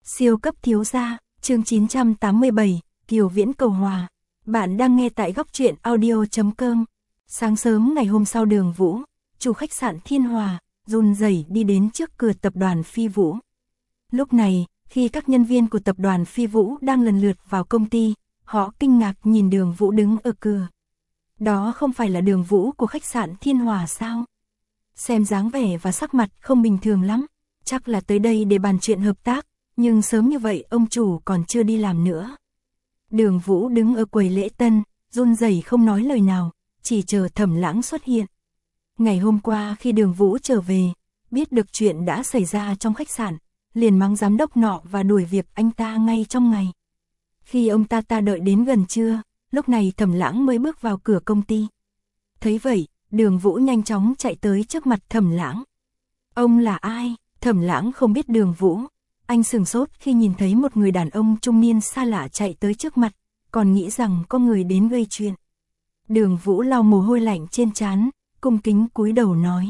Siêu cấp thiếu gia, chương 987, Kiều Viễn cầu hòa. Bạn đang nghe tại góc truyện audio.com. Sáng sớm ngày hôm sau, Đường Vũ, chủ khách sạn Thiên Hòa, run rẩy đi đến trước cửa tập đoàn Phi Vũ. Lúc này, khi các nhân viên của tập đoàn Phi Vũ đang lần lượt vào công ty, họ kinh ngạc nhìn Đường Vũ đứng ở cửa. Đó không phải là Đường Vũ của khách sạn Thiên Hòa sao? Xem dáng vẻ và sắc mặt không bình thường lắm, chắc là tới đây để bàn chuyện hợp tác, nhưng sớm như vậy ông chủ còn chưa đi làm nữa. Đường Vũ đứng ở quầy lễ tân, run rẩy không nói lời nào, chỉ chờ Thẩm Lãng xuất hiện. Ngày hôm qua khi Đường Vũ trở về, biết được chuyện đã xảy ra trong khách sạn, liền mắng giám đốc nọ và đuổi việc anh ta ngay trong ngày. Khi ông ta đợi đến gần trưa, lúc này Thẩm Lãng mới bước vào cửa công ty. Thấy vậy, Đường Vũ nhanh chóng chạy tới trước mặt Thẩm Lãng. Ông là ai? Thẩm Lãng không biết Đường Vũ. Anh sửng sốt khi nhìn thấy một người đàn ông trung niên xa lạ chạy tới trước mặt, còn nghĩ rằng có người đến gây chuyện. Đường Vũ lau mồ hôi lạnh trên trán, cung kính cúi đầu nói.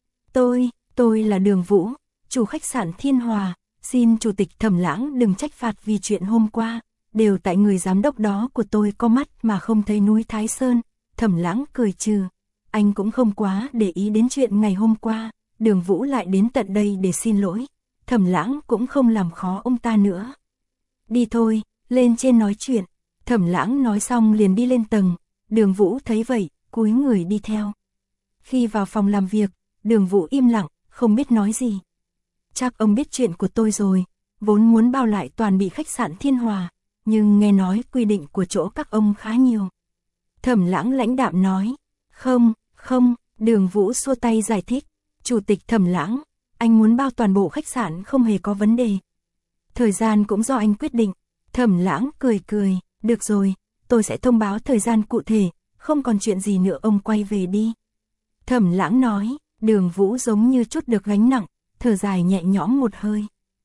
Tôi là Đường Vũ, chủ khách sạn Thiên Hòa, xin chủ tịch Thẩm Lãng đừng trách phạt vì chuyện hôm qua, đều tại người giám đốc đó của tôi có mắt mà không thấy núi Thái Sơn. Thẩm Lãng cười trừ, anh cũng không quá để ý đến chuyện ngày hôm qua, Đường Vũ lại đến tận đây để xin lỗi. Thẩm Lãng cũng không làm khó ông ta nữa. Đi thôi, lên trên nói chuyện. Thẩm Lãng nói xong liền đi lên tầng, Đường Vũ thấy vậy, cúi người đi theo. Khi vào phòng làm việc, Đường Vũ im lặng, không biết nói gì. Chắc ông biết chuyện của tôi rồi, vốn muốn bao lại toàn bị khách sạn Thiên Hòa, nhưng nghe nói quy định của chỗ các ông khá nhiều. Thẩm Lãng lãnh đạm nói, không, Đường Vũ xua tay giải thích, chủ tịch Thẩm Lãng, anh muốn bao toàn bộ khách sạn không hề có vấn đề. Thời gian cũng do anh quyết định. Thẩm Lãng cười, được rồi, tôi sẽ thông báo thời gian cụ thể, không còn chuyện gì nữa ông quay về đi. Thẩm Lãng nói, Đường Vũ giống như chút được gánh nặng, thở dài nhẹ nhõm một hơi.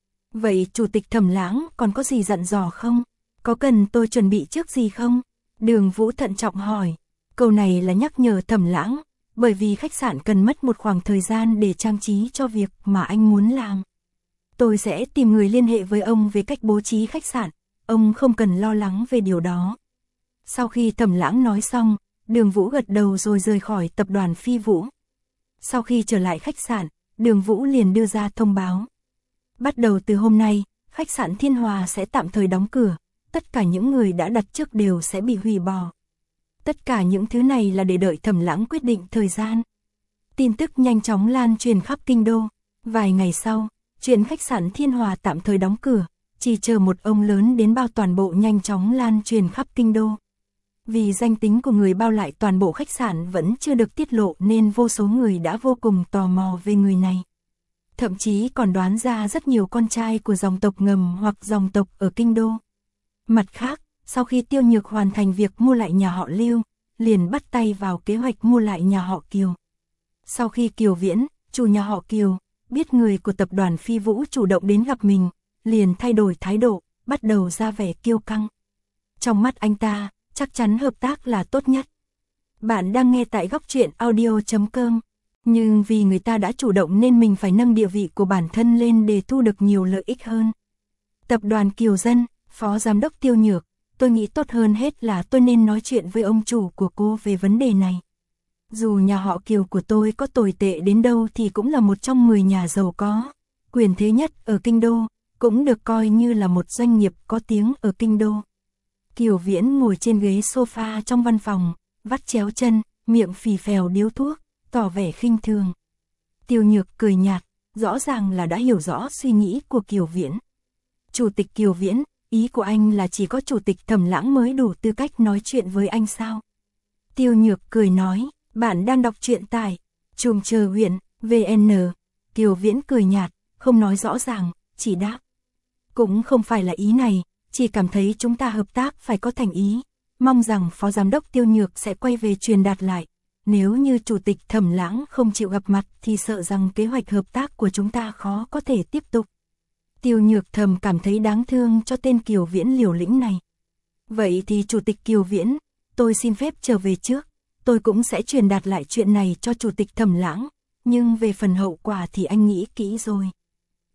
Vậy chủ tịch Thẩm Lãng còn có gì dặn dò không? Có cần tôi chuẩn bị trước gì không? Đường Vũ thận trọng hỏi. Câu này là nhắc nhở Thẩm Lãng, bởi vì khách sạn cần mất một khoảng thời gian để trang trí cho việc mà anh muốn làm. Tôi sẽ tìm người liên hệ với ông về cách bố trí khách sạn, ông không cần lo lắng về điều đó. Sau khi Thẩm Lãng nói xong, Đường Vũ gật đầu rồi rời khỏi tập đoàn Phi Vũ. Sau khi trở lại khách sạn, Đường Vũ liền đưa ra thông báo. Bắt đầu từ hôm nay, khách sạn Thiên Hòa sẽ tạm thời đóng cửa, tất cả những người đã đặt trước đều sẽ bị hủy bỏ. Tất cả những thứ này là để đợi Thẩm Lãng quyết định thời gian. Tin tức nhanh chóng lan truyền khắp kinh đô. Vài ngày sau, chuyện khách sạn Thiên Hòa tạm thời đóng cửa, chỉ chờ một ông lớn đến bao toàn bộ nhanh chóng lan truyền khắp kinh đô. Vì danh tính của người bao lại toàn bộ khách sạn vẫn chưa được tiết lộ nên vô số người đã vô cùng tò mò về người này. Thậm chí còn đoán ra rất nhiều con trai của dòng tộc ngầm hoặc dòng tộc ở kinh đô. Mặt khác, sau khi Tiêu Nhược hoàn thành việc mua lại nhà họ Lưu, liền bắt tay vào kế hoạch mua lại nhà họ Kiều. Sau khi Kiều Viễn, chủ nhà họ Kiều, biết người của tập đoàn Phi Vũ chủ động đến gặp mình, liền thay đổi thái độ, bắt đầu ra vẻ kiêu căng. Trong mắt anh ta, chắc chắn hợp tác là tốt nhất. Bạn đang nghe tại góc truyện audio.com, nhưng vì người ta đã chủ động nên mình phải nâng địa vị của bản thân lên để thu được nhiều lợi ích hơn. Tập đoàn Kiều Dân, Phó Giám đốc Tiêu Nhược, tôi nghĩ tốt hơn hết là tôi nên nói chuyện với ông chủ của cô về vấn đề này. Dù nhà họ Kiều của tôi có tồi tệ đến đâu thì cũng là một trong 10 nhà giàu có, quyền thế nhất ở kinh đô, cũng được coi như là một doanh nghiệp có tiếng ở kinh đô. Kiều Viễn ngồi trên ghế sofa trong văn phòng, vắt chéo chân, miệng phì phèo điếu thuốc, tỏ vẻ khinh thường. Tiêu Nhược cười nhạt, rõ ràng là đã hiểu rõ suy nghĩ của Kiều Viễn. Chủ tịch Kiều Viễn, ý của anh là chỉ có chủ tịch Thẩm Lãng mới đủ tư cách nói chuyện với anh sao? Tiêu Nhược cười nói, bạn đang đọc truyện tại Trùm Chờ Huyện, VN. Kiều Viễn cười nhạt, không nói rõ ràng, chỉ đáp. Cũng không phải là ý này, chỉ cảm thấy chúng ta hợp tác phải có thành ý, mong rằng Phó Giám đốc Tiêu Nhược sẽ quay về truyền đạt lại. Nếu như chủ tịch Thẩm Lãng không chịu gặp mặt thì sợ rằng kế hoạch hợp tác của chúng ta khó có thể tiếp tục. Tiêu Nhược thầm cảm thấy đáng thương cho tên Kiều Viễn liều lĩnh này. Vậy thì chủ tịch Kiều Viễn, tôi xin phép trở về trước, tôi cũng sẽ truyền đạt lại chuyện này cho chủ tịch Thẩm Lãng, nhưng về phần hậu quả thì anh nghĩ kỹ rồi.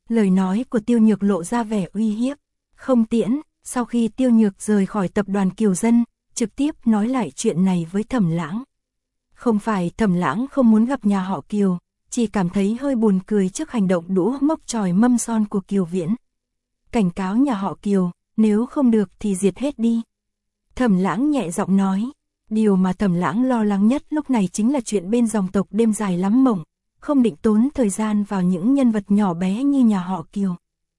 Lời nói của Tiêu Nhược lộ ra vẻ uy hiếp. Không tiễn, sau khi Tiêu Nhược rời khỏi tập đoàn Kiều Dân, trực tiếp nói lại chuyện này với Thẩm Lãng. Không phải Thẩm Lãng không muốn gặp nhà họ Kiều, chỉ cảm thấy hơi buồn cười trước hành động đũa mốc chòi mâm son của Kiều Viễn. Cảnh cáo nhà họ Kiều, nếu không được thì diệt hết đi. Thẩm Lãng nhẹ giọng nói, điều mà Thẩm Lãng lo lắng nhất lúc này chính là chuyện bên dòng tộc đêm dài lắm mộng, không định tốn thời gian vào những nhân vật nhỏ bé như nhà họ Kiều.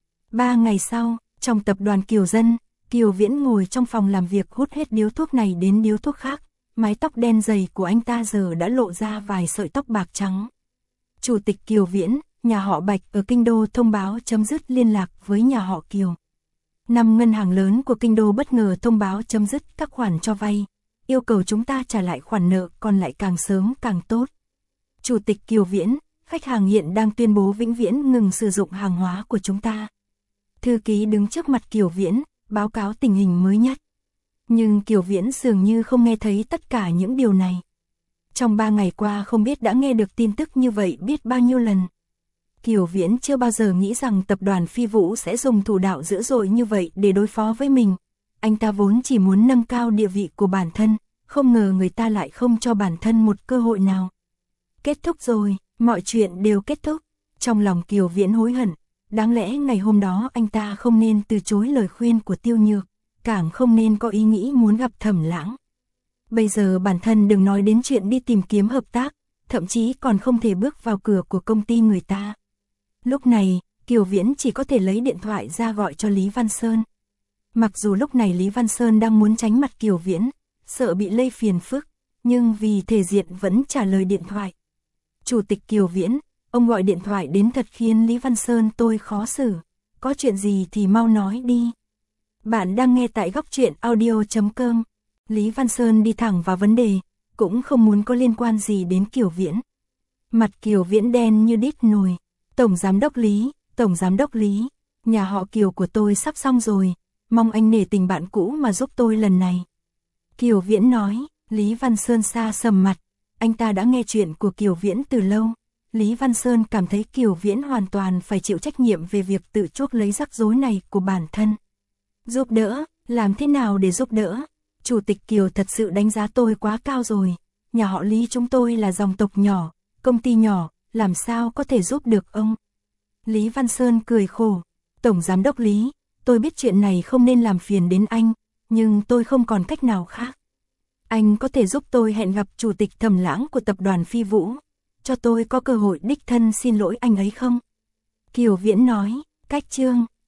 3 ngày sau, trong tập đoàn Kiều Dân, Kiều Viễn ngồi trong phòng làm việc hút hết điếu thuốc này đến điếu thuốc khác, mái tóc đen dày của anh ta giờ đã lộ ra vài sợi tóc bạc trắng. Chủ tịch Kiều Viễn, nhà họ Bạch ở Kinh Đô thông báo chấm dứt liên lạc với nhà họ Kiều. 5 ngân hàng lớn của Kinh Đô bất ngờ thông báo chấm dứt các khoản cho vay, yêu cầu chúng ta trả lại khoản nợ còn lại càng sớm càng tốt. Chủ tịch Kiều Viễn, khách hàng hiện đang tuyên bố vĩnh viễn ngừng sử dụng hàng hóa của chúng ta. Thư ký đứng trước mặt Kiều Viễn, báo cáo tình hình mới nhất. Nhưng Kiều Viễn dường như không nghe thấy tất cả những điều này. Trong 3 ngày qua không biết đã nghe được tin tức như vậy biết bao nhiêu lần. Kiều Viễn chưa bao giờ nghĩ rằng tập đoàn Phi Vũ sẽ dùng thủ đoạn dữ dội như vậy để đối phó với mình. Anh ta vốn chỉ muốn nâng cao địa vị của bản thân, không ngờ người ta lại không cho bản thân một cơ hội nào. Kết thúc rồi, mọi chuyện đều kết thúc. Trong lòng Kiều Viễn hối hận, đáng lẽ ngày hôm đó anh ta không nên từ chối lời khuyên của Tiêu Nhược, càng không nên có ý nghĩ muốn gặp Thẩm Lãng. Bây giờ bản thân đừng nói đến chuyện đi tìm kiếm hợp tác, thậm chí còn không thể bước vào cửa của công ty người ta. Lúc này, Kiều Viễn chỉ có thể lấy điện thoại ra gọi cho Lý Văn Sơn. Mặc dù lúc này Lý Văn Sơn đang muốn tránh mặt Kiều Viễn, sợ bị lây phiền phức, nhưng vì thể diện vẫn trả lời điện thoại. Chủ tịch Kiều Viễn, ông gọi điện thoại đến thật khiến Lý Văn Sơn tôi khó xử. Có chuyện gì thì mau nói đi. Bạn đang nghe tại góc truyện audio.com. Lý Văn Sơn đi thẳng vào vấn đề, cũng không muốn có liên quan gì đến Kiều Viễn. Mặt Kiều Viễn đen như đít nồi. Tổng giám đốc Lý, nhà họ Kiều của tôi sắp xong rồi, mong anh nể tình bạn cũ mà giúp tôi lần này. Kiều Viễn nói. Lý Văn Sơn xa sầm mặt, anh ta đã nghe chuyện của Kiều Viễn từ lâu. Lý Văn Sơn cảm thấy Kiều Viễn hoàn toàn phải chịu trách nhiệm về việc tự chuốc lấy rắc rối này của bản thân. Giúp đỡ, làm thế nào để giúp đỡ? Chủ tịch Kiều thật sự đánh giá tôi quá cao rồi. Nhà họ Lý chúng tôi là dòng tộc nhỏ, công ty nhỏ, làm sao có thể giúp được ông? Lý Văn Sơn cười khổ. Tổng giám đốc Lý, tôi biết chuyện này không nên làm phiền đến anh, nhưng tôi không còn cách nào khác. Anh có thể giúp tôi hẹn gặp chủ tịch Thẩm Lãng của tập đoàn Phi Vũ, cho tôi có cơ hội đích thân xin lỗi anh ấy không? Kiều Viễn nói. Cách chương